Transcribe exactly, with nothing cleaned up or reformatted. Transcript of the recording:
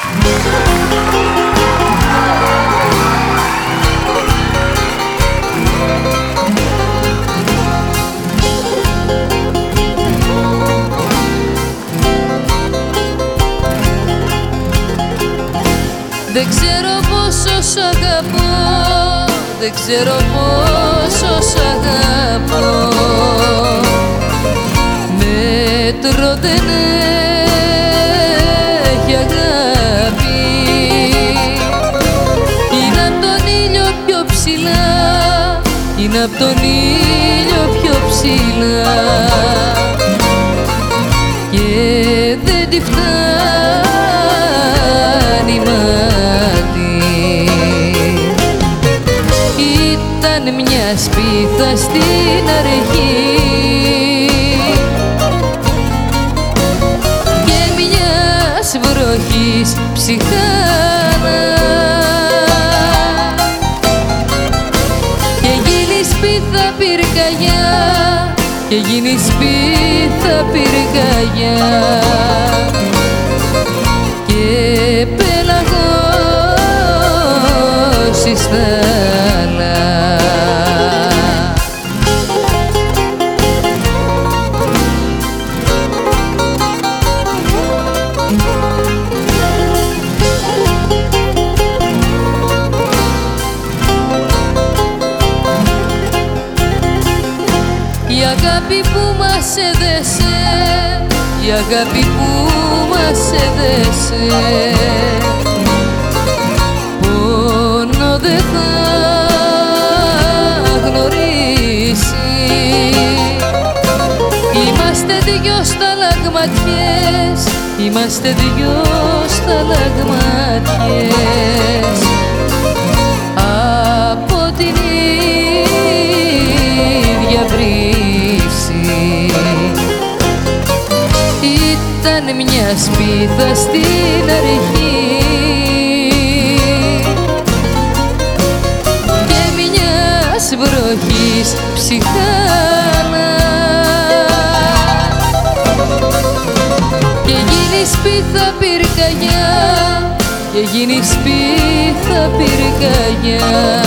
Δεν ξέρω πόσο σ' αγαπώ, δεν ξέρω πόσο σ' αγαπώ. Μέτρο δεν έχει αγάπη, είναι απ' τον ήλιο πιο ψηλά, είναι απ' τον ήλιο πιο ψηλά και δεν τη φτάνει μάτι. Ήταν μια σπίθα στην αρχή και μιας βροχής ψυχάνα και γίνει σπίθα πυρκαγιά, και γίνει σπίθα πυρκαγιά και πέλαγος εις θάλα. Η αγάπη που μας έδεσε, η αγάπη που μας έδεσε, πόνο δεν θα γνωρίσει. Είμαστε δυο σταλαγματιές, είμαστε δυο σταλαγματιές από την ίδια βρύση. Ήταν μια σπίθα στην αρχή και μιας βροχής ψυχάνα και γίνει σπίθα πυρκαγιά, και γίνει σπίθα πυρκαγιά